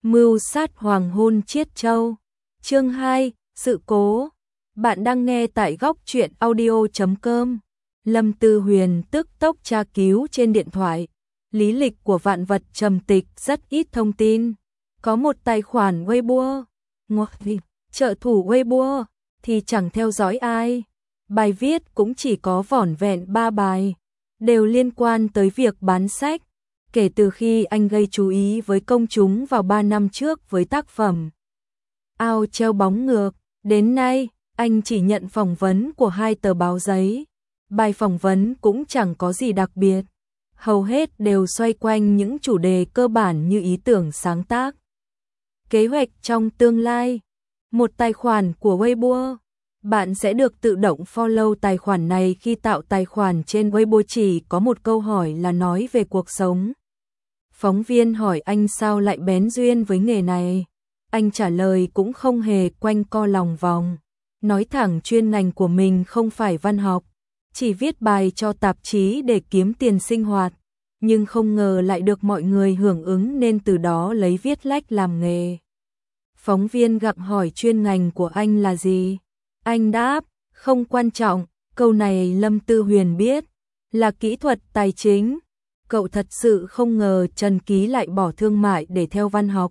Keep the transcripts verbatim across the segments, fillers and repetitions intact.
Mưu sát hoàng hôn Chiết Châu. Chương hai, sự cố. Bạn đang nghe tại góc truyện audio chấm com. Lâm Tư Huyền tức tốc tra cứu trên điện thoại. Lý lịch của Vạn Vật trầm tịch rất ít thông tin. Có một tài khoản Weibo, trợ thủ Weibo thì chẳng theo dõi ai. Bài viết cũng chỉ có vỏn vẹn ba bài, đều liên quan tới việc bán sách. Kể từ khi anh gây chú ý với công chúng vào ba năm trước với tác phẩm Ao treo bóng ngược, đến nay anh chỉ nhận phỏng vấn của hai tờ báo giấy. Bài phỏng vấn cũng chẳng có gì đặc biệt, hầu hết đều xoay quanh những chủ đề cơ bản như ý tưởng sáng tác, kế hoạch trong tương lai. Một tài khoản của Weibo, bạn sẽ được tự động follow tài khoản này khi tạo tài khoản trên Weibo, chỉ có một câu hỏi là nói về cuộc sống. Phóng viên hỏi anh sao lại bén duyên với nghề này. Anh trả lời cũng không hề quanh co lòng vòng, nói thẳng chuyên ngành của mình không phải văn học, chỉ viết bài cho tạp chí để kiếm tiền sinh hoạt, nhưng không ngờ lại được mọi người hưởng ứng nên từ đó lấy viết lách làm nghề. Phóng viên gặng hỏi chuyên ngành của anh là gì. Anh đáp, không quan trọng. Câu này Lâm Tư Huyền biết là kỹ thuật tài chính. Cậu thật sự không ngờ Trần Ký lại bỏ thương mại để theo văn học.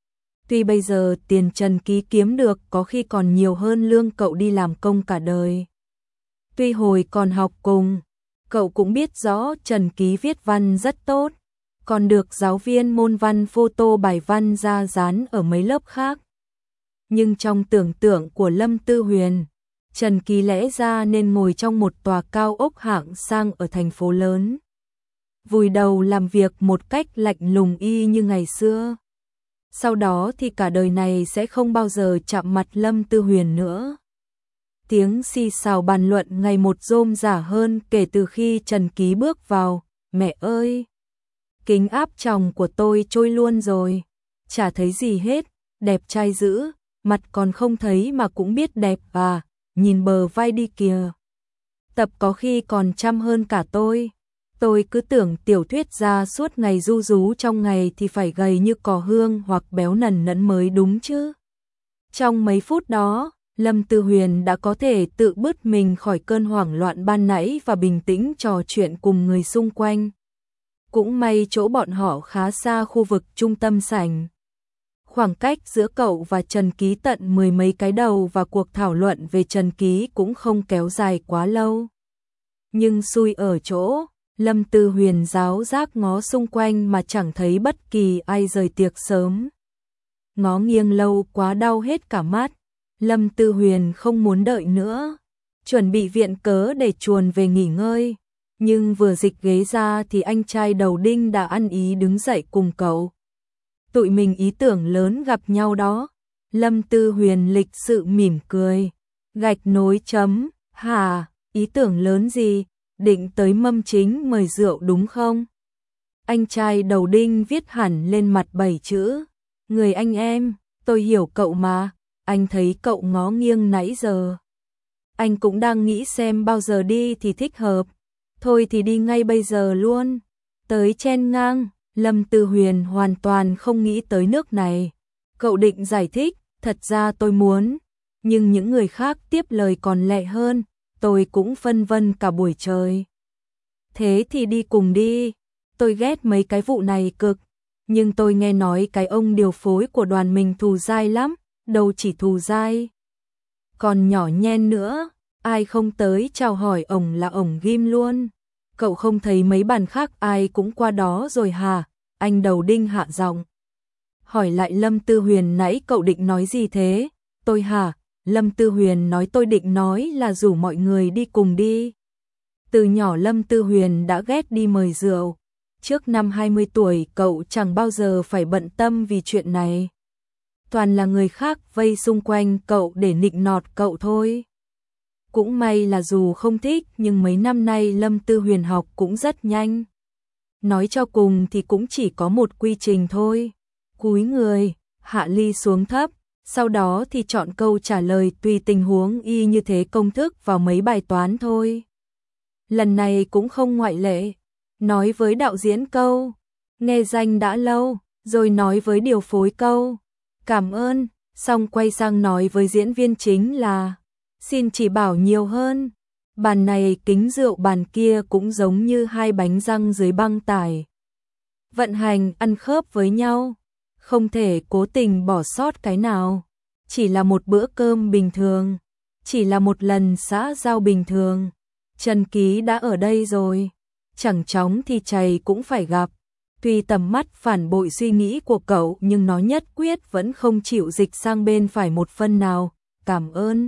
Tuy bây giờ tiền Trần Ký kiếm được có khi còn nhiều hơn lương cậu đi làm công cả đời. Tuy hồi còn học cùng, cậu cũng biết rõ Trần Ký viết văn rất tốt, còn được giáo viên môn văn photo bài văn ra dán ở mấy lớp khác. Nhưng trong tưởng tượng của Lâm Tư Huyền, Trần Ký lẽ ra nên ngồi trong một tòa cao ốc hạng sang ở thành phố lớn, vùi đầu làm việc một cách lạnh lùng y như ngày xưa. Sau đó thì cả đời này sẽ không bao giờ chạm mặt Lâm Tư Huyền nữa. Tiếng xì xào bàn luận ngày một rôm rả hơn kể từ khi Trần Ký bước vào. Mẹ ơi! Kính áp tròng của tôi trôi luôn rồi. Chả thấy gì hết, đẹp trai dữ, mặt còn không thấy mà cũng biết đẹp à, nhìn bờ vai đi kìa. Tập có khi còn chăm hơn cả tôi. Tôi cứ tưởng tiểu thuyết gia suốt ngày ru rú trong ngày thì phải gầy như cỏ hương hoặc béo nần nẫn mới đúng chứ. Trong mấy phút đó, Lâm Tư Huyền đã có thể tự bứt mình khỏi cơn hoảng loạn ban nãy và bình tĩnh trò chuyện cùng người xung quanh. Cũng may chỗ bọn họ khá xa khu vực trung tâm sảnh. Khoảng cách giữa cậu và Trần Ký tận mười mấy cái đầu và cuộc thảo luận về Trần Ký cũng không kéo dài quá lâu. Nhưng xui ở chỗ, Lâm Tư Huyền giáo giác ngó xung quanh mà chẳng thấy bất kỳ ai rời tiệc sớm. Ngó nghiêng lâu quá đau hết cả mắt. Lâm Tư Huyền không muốn đợi nữa, chuẩn bị viện cớ để chuồn về nghỉ ngơi. Nhưng vừa dịch ghế ra thì anh trai đầu đinh đã ăn ý đứng dậy cùng cậu. Tụi mình ý tưởng lớn gặp nhau đó. Lâm Tư Huyền lịch sự mỉm cười. Gạch nối chấm, hả, ý tưởng lớn gì, định tới mâm chính mời rượu đúng không? Anh trai đầu đinh viết hẳn lên mặt bảy chữ. Người anh em, tôi hiểu cậu mà. Anh thấy cậu ngó nghiêng nãy giờ. Anh cũng đang nghĩ xem bao giờ đi thì thích hợp. Thôi thì đi ngay bây giờ luôn. Tới chen ngang. Lâm Tư Huyền hoàn toàn không nghĩ tới nước này. Cậu định giải thích, thật ra tôi muốn. Nhưng những người khác tiếp lời còn lẹ hơn. Tôi cũng phân vân cả buổi trời. Thế thì đi cùng đi. Tôi ghét mấy cái vụ này cực. Nhưng tôi nghe nói cái ông điều phối của đoàn mình thù dai lắm. Đâu chỉ thù dai, còn nhỏ nhen nữa. Ai không tới chào hỏi ổng là ổng ghim luôn. Cậu không thấy mấy bàn khác ai cũng qua đó rồi hả? Anh đầu đinh hạ giọng hỏi lại Lâm Tư Huyền, nãy cậu định nói gì thế? Tôi hả? Lâm Tư Huyền nói tôi định nói là rủ mọi người đi cùng đi. Từ nhỏ Lâm Tư Huyền đã ghét đi mời rượu. Trước năm hai mươi tuổi cậu chẳng bao giờ phải bận tâm vì chuyện này. Toàn là người khác vây xung quanh cậu để nịnh nọt cậu thôi. Cũng may là dù không thích nhưng mấy năm nay Lâm Tư Huyền học cũng rất nhanh. Nói cho cùng thì cũng chỉ có một quy trình thôi. Cúi người, hạ ly xuống thấp, sau đó thì chọn câu trả lời tùy tình huống y như thế công thức vào mấy bài toán thôi. Lần này cũng không ngoại lệ. Nói với đạo diễn câu, nghe danh đã lâu, rồi nói với điều phối câu, cảm ơn, xong quay sang nói với diễn viên chính là, xin chỉ bảo nhiều hơn, bàn này kính rượu bàn kia cũng giống như hai bánh răng dưới băng tải. Vận hành ăn khớp với nhau, không thể cố tình bỏ sót cái nào, chỉ là một bữa cơm bình thường, chỉ là một lần xã giao bình thường. Trần Ký đã ở đây rồi, chẳng chóng thì chày cũng phải gặp. Tuy tầm mắt phản bội suy nghĩ của cậu nhưng nó nhất quyết vẫn không chịu dịch sang bên phải một phân nào, cảm ơn.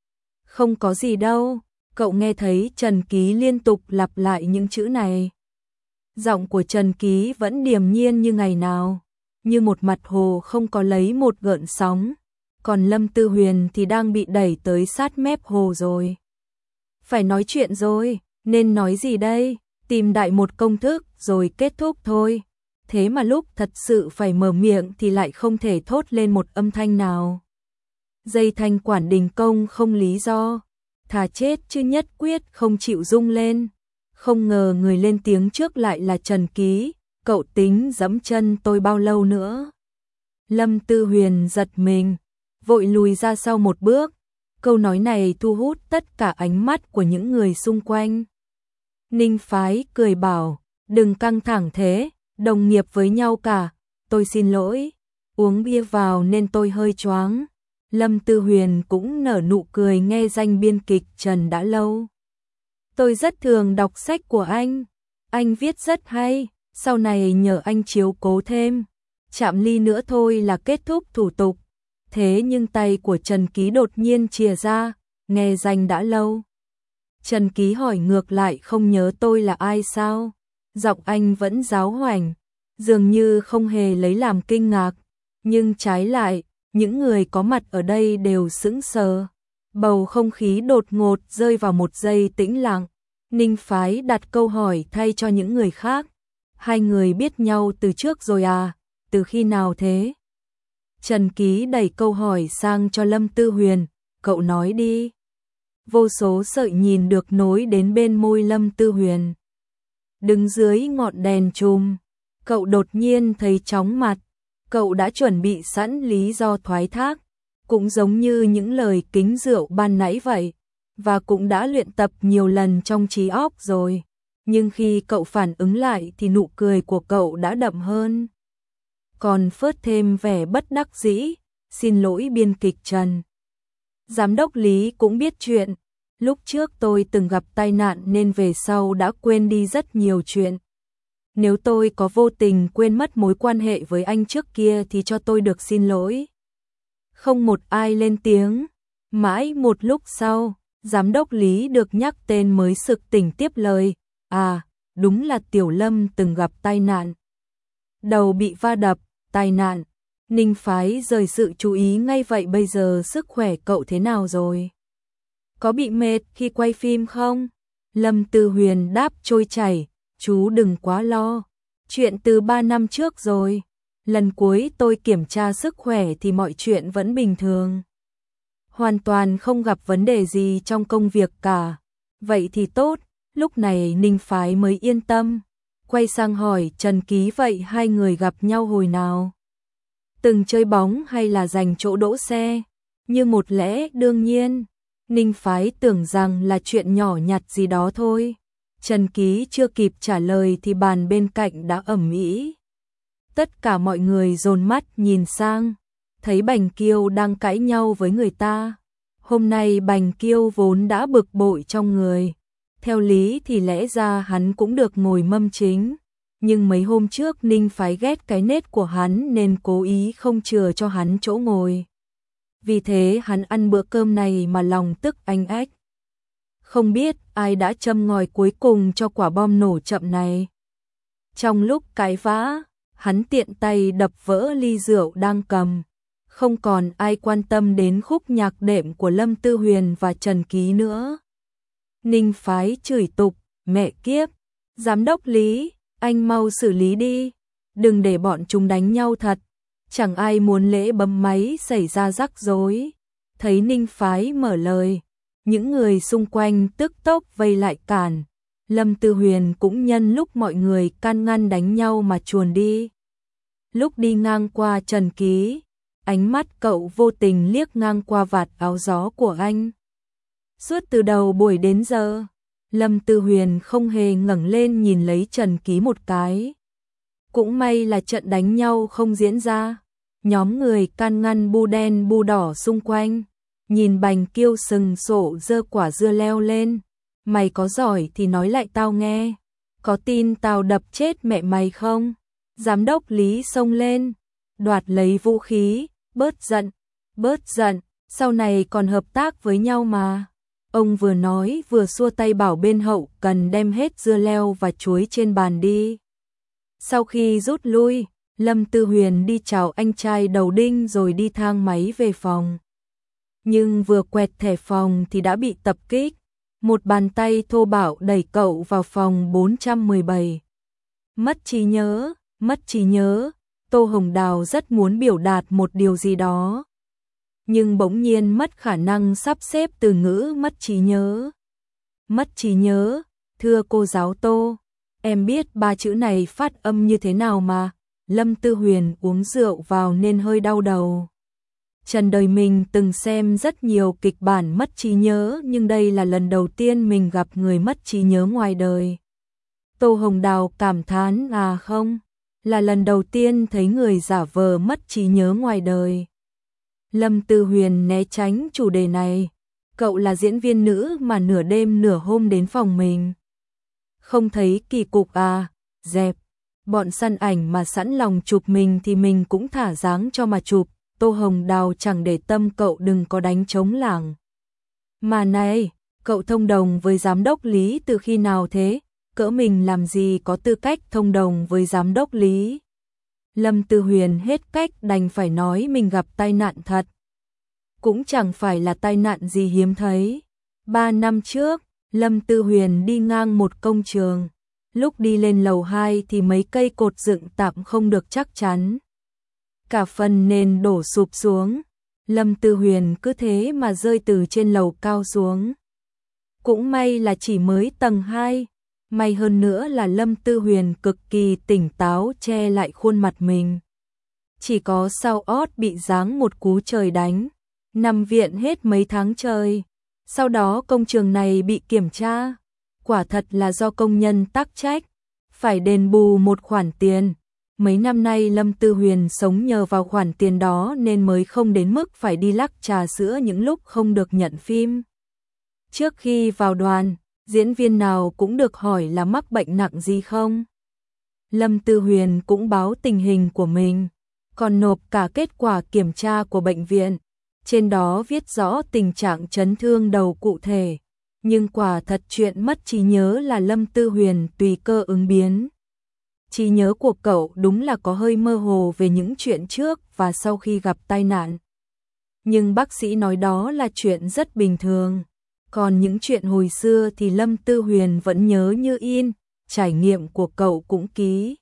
Không có gì đâu, cậu nghe thấy Trần Ký liên tục lặp lại những chữ này. Giọng của Trần Ký vẫn điềm nhiên như ngày nào, như một mặt hồ không có lấy một gợn sóng, còn Lâm Tư Huyền thì đang bị đẩy tới sát mép hồ rồi. Phải nói chuyện rồi, nên nói gì đây? Tìm đại một công thức rồi kết thúc thôi. Thế mà lúc thật sự phải mở miệng thì lại không thể thốt lên một âm thanh nào. Dây thanh quản đình công không lý do, thà chết chứ nhất quyết không chịu rung lên. Không ngờ người lên tiếng trước lại là Trần Ký, cậu tính giẫm chân tôi bao lâu nữa? Lâm Tư Huyền giật mình, vội lùi ra sau một bước. Câu nói này thu hút tất cả ánh mắt của những người xung quanh. Ninh Phái cười bảo, đừng căng thẳng thế, đồng nghiệp với nhau cả, tôi xin lỗi, uống bia vào nên tôi hơi choáng. Lâm Tư Huyền cũng nở nụ cười nghe danh biên kịch Trần đã lâu. Tôi rất thường đọc sách của anh, anh viết rất hay, sau này nhờ anh chiếu cố thêm. Chạm ly nữa thôi là kết thúc thủ tục. Thế nhưng tay của Trần Ký đột nhiên chìa ra, nghe danh đã lâu. Trần Ký hỏi ngược lại, không nhớ tôi là ai sao? Giọng anh vẫn giáo hoành, dường như không hề lấy làm kinh ngạc, nhưng trái lại, những người có mặt ở đây đều sững sờ. Bầu không khí đột ngột rơi vào một giây tĩnh lặng. Ninh Phái đặt câu hỏi thay cho những người khác. Hai người biết nhau từ trước rồi à? Từ khi nào thế? Trần Ký đẩy câu hỏi sang cho Lâm Tư Huyền, cậu nói đi. Vô số sợi nhìn được nối đến bên môi Lâm Tư Huyền. Đứng dưới ngọn đèn chùm, cậu đột nhiên thấy chóng mặt. Cậu đã chuẩn bị sẵn lý do thoái thác, cũng giống như những lời kính rượu ban nãy vậy, và cũng đã luyện tập nhiều lần trong trí óc rồi. Nhưng khi cậu phản ứng lại thì nụ cười của cậu đã đậm hơn. Còn phớt thêm vẻ bất đắc dĩ, xin lỗi biên kịch Trần. Giám đốc Lý cũng biết chuyện, lúc trước tôi từng gặp tai nạn nên về sau đã quên đi rất nhiều chuyện. Nếu tôi có vô tình quên mất mối quan hệ với anh trước kia thì cho tôi được xin lỗi. Không một ai lên tiếng, mãi một lúc sau, giám đốc Lý được nhắc tên mới sực tỉnh tiếp lời, à, đúng là Tiểu Lâm từng gặp tai nạn. Đầu bị va đập, tai nạn. Ninh Phái rời sự chú ý ngay vậy, bây giờ sức khỏe cậu thế nào rồi? Có bị mệt khi quay phim không? Lâm Tư Huyền đáp trôi chảy, chú đừng quá lo. Chuyện từ ba năm trước rồi. Lần cuối tôi kiểm tra sức khỏe thì mọi chuyện vẫn bình thường. Hoàn toàn không gặp vấn đề gì trong công việc cả. Vậy thì tốt, lúc này Ninh Phái mới yên tâm. Quay sang hỏi Trần Ký, vậy hai người gặp nhau hồi nào? Từng chơi bóng hay là giành chỗ đỗ xe? Như một lẽ đương nhiên. Ninh Phái tưởng rằng là chuyện nhỏ nhặt gì đó thôi. Trần Ký chưa kịp trả lời thì bàn bên cạnh đã ầm ĩ. Tất cả mọi người dồn mắt nhìn sang, thấy Bành Kiêu đang cãi nhau với người ta. Hôm nay Bành Kiêu vốn đã bực bội trong người. Theo lý thì lẽ ra hắn cũng được ngồi mâm chính. Nhưng mấy hôm trước Ninh Phái ghét cái nết của hắn nên cố ý không chừa cho hắn chỗ ngồi. Vì thế hắn ăn bữa cơm này mà lòng tức anh ách. Không biết ai đã châm ngòi cuối cùng cho quả bom nổ chậm này. Trong lúc cãi vã, hắn tiện tay đập vỡ ly rượu đang cầm. Không còn ai quan tâm đến khúc nhạc đệm của Lâm Tư Huyền và Trần Ký nữa. Ninh Phái chửi tục, mẹ kiếp, giám đốc Lý, anh mau xử lý đi, đừng để bọn chúng đánh nhau thật. Chẳng ai muốn lễ bấm máy xảy ra rắc rối. Thấy Ninh Phái mở lời, những người xung quanh tức tốc vây lại cản. Lâm Tư Huyền cũng nhân lúc mọi người can ngăn đánh nhau mà chuồn đi. Lúc đi ngang qua Trần Ký, ánh mắt cậu vô tình liếc ngang qua vạt áo gió của anh. Suốt từ đầu buổi đến giờ, Lâm Tư Huyền không hề ngẩng lên nhìn lấy Trần Ký một cái. Cũng may là trận đánh nhau không diễn ra. Nhóm người can ngăn bu đen bu đỏ xung quanh, nhìn Bành Kiêu sừng sộ giơ quả dưa leo lên. Mày có giỏi thì nói lại tao nghe. Có tin tao đập chết mẹ mày không? Giám đốc Lý xông lên, đoạt lấy vũ khí, bớt giận, bớt giận, sau này còn hợp tác với nhau mà. Ông vừa nói vừa xua tay bảo bên hậu cần đem hết dưa leo và chuối trên bàn đi. Sau khi rút lui, Lâm Tư Huyền đi chào anh trai Đầu Đinh rồi đi thang máy về phòng. Nhưng vừa quẹt thẻ phòng thì đã bị tập kích. Một bàn tay thô bạo đẩy cậu vào phòng bốn trăm mười bảy. Mất trí nhớ, mất trí nhớ, Tô Hồng Đào rất muốn biểu đạt một điều gì đó. Nhưng bỗng nhiên mất khả năng sắp xếp từ ngữ mất trí nhớ. Mất trí nhớ, thưa cô giáo Tô, em biết ba chữ này phát âm như thế nào mà. Lâm Tư Huyền uống rượu vào nên hơi đau đầu. Trần đời mình từng xem rất nhiều kịch bản mất trí nhớ, nhưng đây là lần đầu tiên mình gặp người mất trí nhớ ngoài đời. Tô Hồng Đào cảm thán à không, là lần đầu tiên thấy người giả vờ mất trí nhớ ngoài đời. Lâm Tư Huyền né tránh chủ đề này. Cậu là diễn viên nữ mà nửa đêm nửa hôm đến phòng mình. Không thấy kỳ cục à, dẹp. Bọn săn ảnh mà sẵn lòng chụp mình thì mình cũng thả dáng cho mà chụp. Tô Hồng Đào chẳng để tâm cậu đừng có đánh trống lảng. Mà này, cậu thông đồng với giám đốc Lý từ khi nào thế? Cỡ mình làm gì có tư cách thông đồng với giám đốc Lý? Lâm Tư Huyền hết cách đành phải nói mình gặp tai nạn thật. Cũng chẳng phải là tai nạn gì hiếm thấy. Ba năm trước, Lâm Tư Huyền đi ngang một công trường. Lúc đi lên lầu hai thì mấy cây cột dựng tạm không được chắc chắn. Cả phần nền đổ sụp xuống. Lâm Tư Huyền cứ thế mà rơi từ trên lầu cao xuống. Cũng may là chỉ mới tầng hai. May hơn nữa là Lâm Tư Huyền cực kỳ tỉnh táo che lại khuôn mặt mình. Chỉ có sau ót bị giáng một cú trời đánh. Nằm viện hết mấy tháng trời. Sau đó công trường này bị kiểm tra. Quả thật là do công nhân tắc trách. Phải đền bù một khoản tiền. Mấy năm nay Lâm Tư Huyền sống nhờ vào khoản tiền đó nên mới không đến mức phải đi lắc trà sữa những lúc không được nhận phim. Trước khi vào đoàn, diễn viên nào cũng được hỏi là mắc bệnh nặng gì không. Lâm Tư Huyền cũng báo tình hình của mình, còn nộp cả kết quả kiểm tra của bệnh viện. Trên đó viết rõ tình trạng chấn thương đầu cụ thể. Nhưng quả thật chuyện mất trí nhớ là Lâm Tư Huyền tùy cơ ứng biến. Trí nhớ của cậu đúng là có hơi mơ hồ về những chuyện trước và sau khi gặp tai nạn. Nhưng bác sĩ nói đó là chuyện rất bình thường. Còn những chuyện hồi xưa thì Lâm Tư Huyền vẫn nhớ như in, trải nghiệm của cậu cũng ký.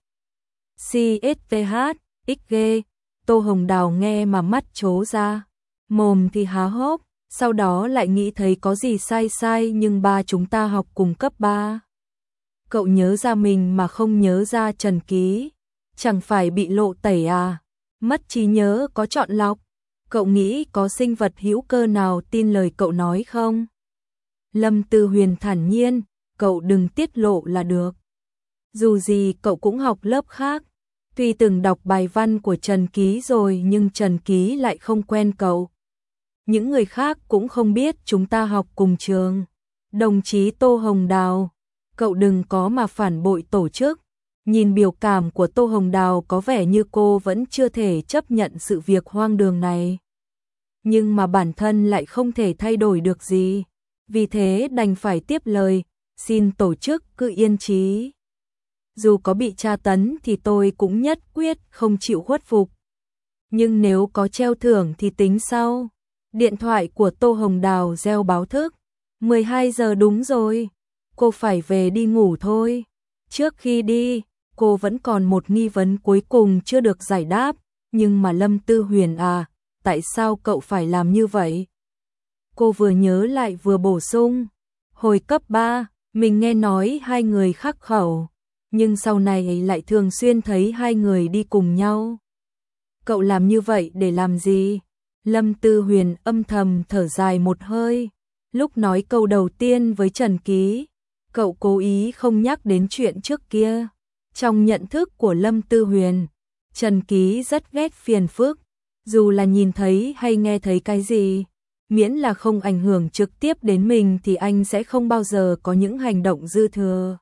xê ét tê hát, ích giê, Tô Hồng Đào nghe mà mắt trố ra, mồm thì há hốc, sau đó lại nghĩ thấy có gì sai sai nhưng ba chúng ta học cùng cấp ba. Cậu nhớ ra mình mà không nhớ ra Trần Ký, chẳng phải bị lộ tẩy à, mất trí nhớ có chọn lọc, cậu nghĩ có sinh vật hữu cơ nào tin lời cậu nói không? Lâm Tư Huyền thản nhiên, cậu đừng tiết lộ là được. Dù gì cậu cũng học lớp khác, tuy từng đọc bài văn của Trần Ký rồi nhưng Trần Ký lại không quen cậu. Những người khác cũng không biết chúng ta học cùng trường. Đồng chí Tô Hồng Đào, cậu đừng có mà phản bội tổ chức. Nhìn biểu cảm của Tô Hồng Đào có vẻ như cô vẫn chưa thể chấp nhận sự việc hoang đường này. Nhưng mà bản thân lại không thể thay đổi được gì. Vì thế đành phải tiếp lời, xin tổ chức cứ yên trí. Dù có bị tra tấn thì tôi cũng nhất quyết không chịu khuất phục. Nhưng nếu có treo thưởng thì tính sau. Điện thoại của Tô Hồng Đào reo báo thức. mười hai giờ đúng rồi. Cô phải về đi ngủ thôi. Trước khi đi, cô vẫn còn một nghi vấn cuối cùng chưa được giải đáp. Nhưng mà Lâm Tư Huyền à, tại sao cậu phải làm như vậy? Cô vừa nhớ lại vừa bổ sung. Hồi cấp ba, mình nghe nói hai người khắc khẩu. nhưng sau này lại thường xuyên thấy hai người đi cùng nhau. Cậu làm như vậy để làm gì? Lâm Tư Huyền âm thầm thở dài một hơi. Lúc nói câu đầu tiên với Trần Ký, cậu cố ý không nhắc đến chuyện trước kia. Trong nhận thức của Lâm Tư Huyền, Trần Ký rất ghét phiền phức, dù là nhìn thấy hay nghe thấy cái gì, miễn là không ảnh hưởng trực tiếp đến mình thì anh sẽ không bao giờ có những hành động dư thừa.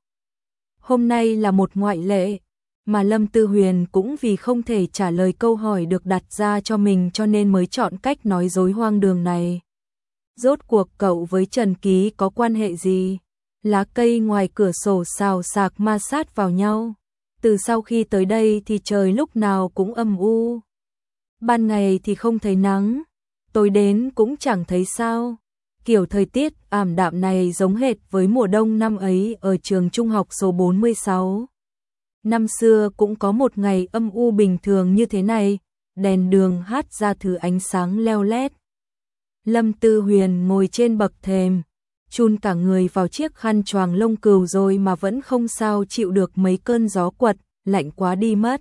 Hôm nay là một ngoại lệ, mà Lâm Tư Huyền cũng vì không thể trả lời câu hỏi được đặt ra cho mình cho nên mới chọn cách nói dối hoang đường này. Rốt cuộc cậu với Trần Ký có quan hệ gì? Lá cây ngoài cửa sổ xào xạc ma sát vào nhau. Từ sau khi tới đây thì trời lúc nào cũng âm u. Ban ngày thì không thấy nắng, tối đến cũng chẳng thấy sao. Kiểu thời tiết ảm đạm này giống hệt với mùa đông năm ấy ở trường trung học số bốn mươi sáu. Năm xưa cũng có một ngày âm u bình thường như thế này, đèn đường hát ra thứ ánh sáng leo lét. Lâm Tư Huyền ngồi trên bậc thềm, chun cả người vào chiếc khăn choàng lông cừu rồi mà vẫn không sao chịu được mấy cơn gió quật, lạnh quá đi mất.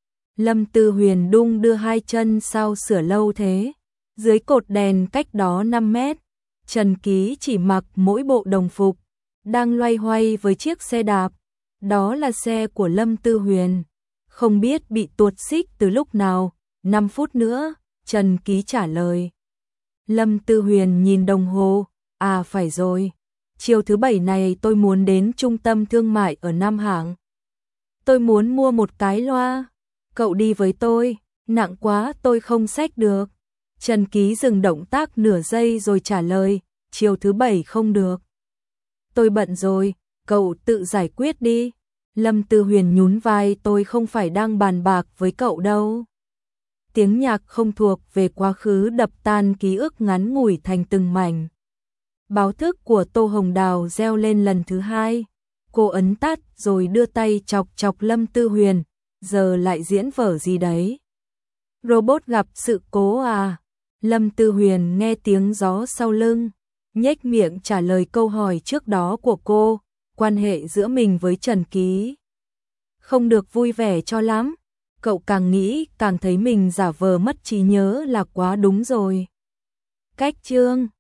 Lâm Tư Huyền đung đưa hai chân sao sửa lâu thế. Dưới cột đèn cách đó năm mét, Trần Ký chỉ mặc mỗi bộ đồng phục, đang loay hoay với chiếc xe đạp. Đó là xe của Lâm Tư Huyền, không biết bị tuột xích từ lúc nào. Năm phút nữa, Trần Ký trả lời. Lâm Tư Huyền nhìn đồng hồ, à phải rồi, chiều thứ bảy này tôi muốn đến trung tâm thương mại ở Nam Hạng. Tôi muốn mua một cái loa, cậu đi với tôi, nặng quá tôi không xách được. Trần Ký dừng động tác nửa giây rồi trả lời, chiều thứ bảy không được. Tôi bận rồi, cậu tự giải quyết đi. Lâm Tư Huyền nhún vai, tôi không phải đang bàn bạc với cậu đâu. Tiếng nhạc không thuộc về quá khứ đập tan ký ức ngắn ngủi thành từng mảnh. Báo thức của Tô Hồng Đào reo lên lần thứ hai. Cô ấn tắt rồi đưa tay chọc chọc Lâm Tư Huyền. Giờ lại diễn vở gì đấy? Robot gặp sự cố à? Lâm Tư Huyền nghe tiếng gió sau lưng, nhếch miệng trả lời câu hỏi trước đó của cô. Quan hệ giữa mình với Trần Ký không được vui vẻ cho lắm. Cậu càng nghĩ càng thấy mình giả vờ mất trí nhớ là quá đúng rồi. Cách chương